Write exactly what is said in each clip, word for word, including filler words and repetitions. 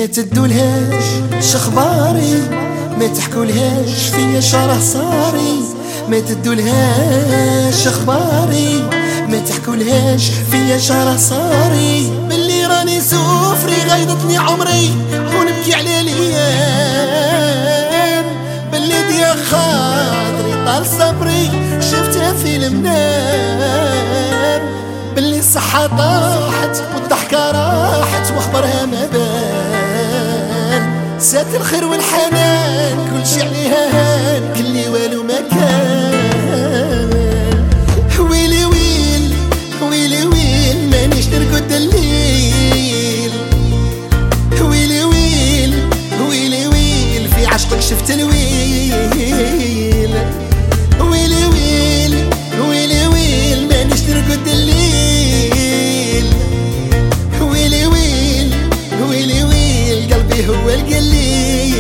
ما تدولهاش شخباري، ما تحكولهاش فيا شرح صاري، ما تدولهاش اخباري، ما تحكولهاش فيا شرح صاري. باللي راني سوفري غيضتني عمري ونبكي على الايام، باللي ديا خاطري طال صبري شفتها في المنام، باللي الصحة طاحت والضحكة راحت وخبرها ما بان، سات الخير والحنان كل شي عليها هان كلي والو ما كان. ويلي ويل ويلي ويل مانيش نرقد الليل، ويلي ويل ويلي ويل في عشقك شفت الويل، ويلي ويل ويلي ويل مانيش نرقد الليل، ويلي ويل ويلي ويل قلبي هو القليل.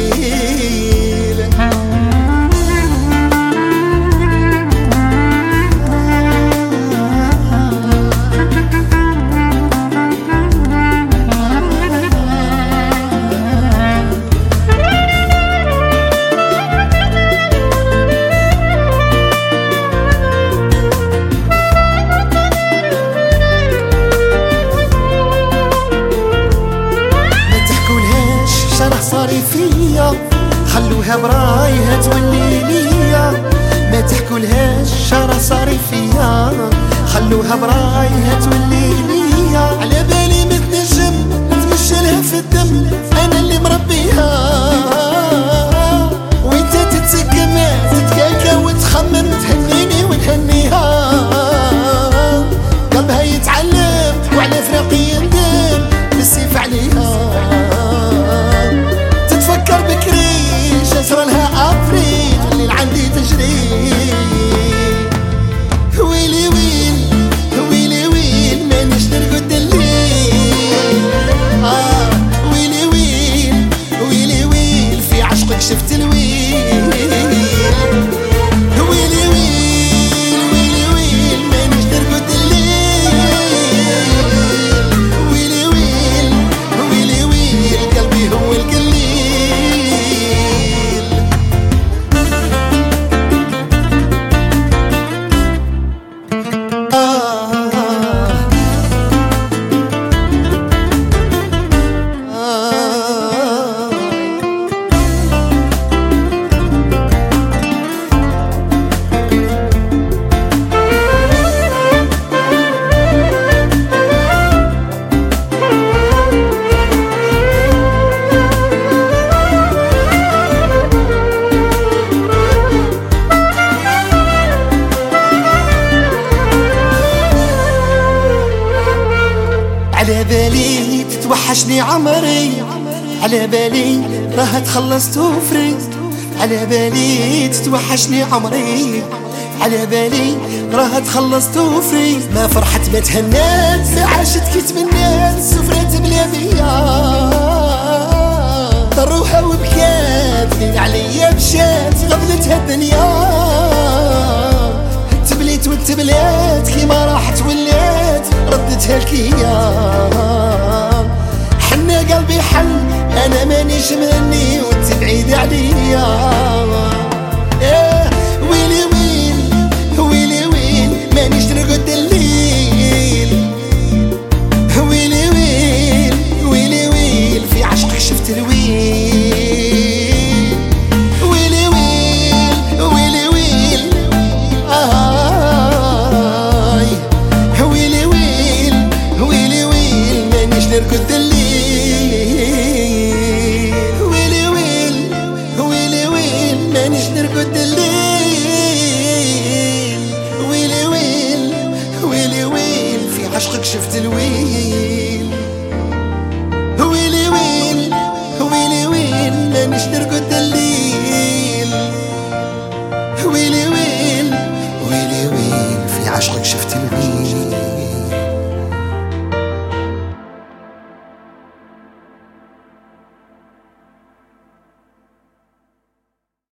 صاري فيا خلوها برايها تولي ليا، ما تحكولهاش شرا صاري فيا خلوها برايها تولي ليا. على بالي متنجم نتمشلها في الدم انا اللي مربيها، وانت تتسقم تتكاكا وتخمم تهنيني ونهنيها، قلبها يتعلم وعلى فراقي يندم بالسيف عليها، جسر لها افريد اللي عندي تجري. ويلي ويل ويلي ويل مانيش نرقد الليل، آه ويلي ويل ويلي ويل في عشقك شفت الويل، ويلي ويل ويلي ويل مانيش نرقد الليل، ويلي ويل ويلي ويل قلبي هو القليل. على بالي تتوحشني عمري، على بالي راها تخلص توفري، على بالي تتوحشني عمري، على بالي راها تخلص توفري. ما فرحت ما تهنات ما عاشت كي تمنات سفرات بلا بيا، ضروحها وبكات لين عليا مشات غبنتها الدنيا، تبليت وتبلات كيما راحت ولات ردتها الكيام. حنا قلبي حل انا مانيش مني وانت بعيد عليا، ويلي ويل ويلي ويل مانيش نرقد الليل، ويلي ويل ويلي ويل في عشقك شفت الويل، ويلي ويل ويلي ويل آه ويلي ويل ويلي ويل مانيش نرقد الليل، ويلي ويل ويلي ويل مانيش نرقد الليل، ويلي ويل ويلي ويل في عشقك شفت الويل، ويلي ويل ويلي ويل مانيش نرقد